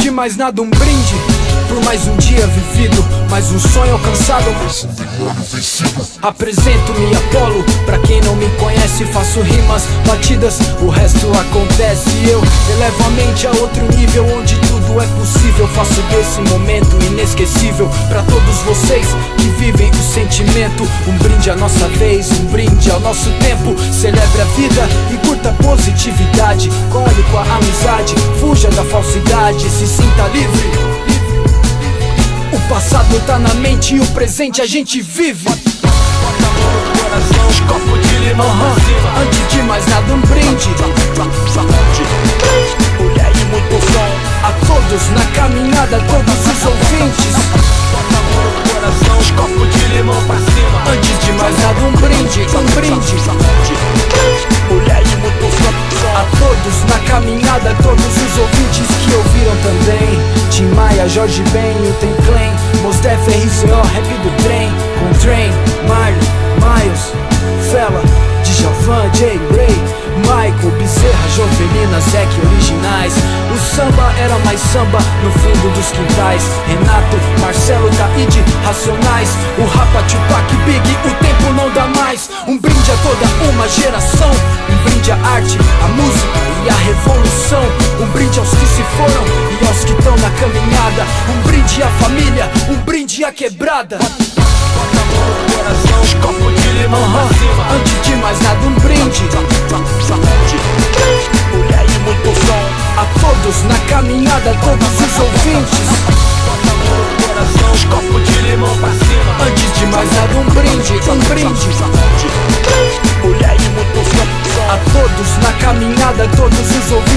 de mais nada, um brinde por mais um dia vivido, mais um sonho alcançado. Apresento-me Apolo, pra quem não me conhece, faço rimas batidas, o resto acontece. Eu elevo a mente a outro nível, onde tudo é possível. Faço desse momento inesquecível pra todos vocês que vivem o sentimento. Um brinde à nossa vez, um brinde ao nosso tempo. Celebre a vida e curta a positividade. Colhe com a amizade, fuja da falsidade, se sinta livre. O passado tá na mente e o presente a gente vive. Bota a mão no coração, os copos de limão pra cima. Antes de mais nada, um brinde. Mulher e muito som. A todos na caminhada, todos os ouvintes. Bota a mão no coração, os copos de limão pra cima. Antes de mais nada, um brinde, um brinde. Mulher e muito som. A todos na caminhada, todos os ouvintes que ouviram também. Tim Maia, Jorge Ben, o Tem Clan, Mos Def, RZO, rap do trem. Com Train, Marley, Miles, Fela, Djavan, J. Ray, Michael, Bezerra, Jovelina, Zek, originais. O samba era mais samba no fundo dos quintais. Renato, Marcelo, Taíde, Racionais. O Rapa, Tupac, Big, o tempo não dá mais. Um brinde a toda uma geração. Um brinde à arte, à música e à revolução. Um brinde aos que se foram e aos que estão na caminhada. Um brinde à família, um brinde à quebrada. Bota a mão no coração, os copos de limão pra cima. Antes de mais nada, um brinde. Mulher e muito som. A todos na caminhada, todos os ouvintes. Bota a mão no coração, os copos de limão pra cima. Antes de mais nada, um brinde, um brinde. Mulher e muito som. A todos na caminhada, todos os ouvintes.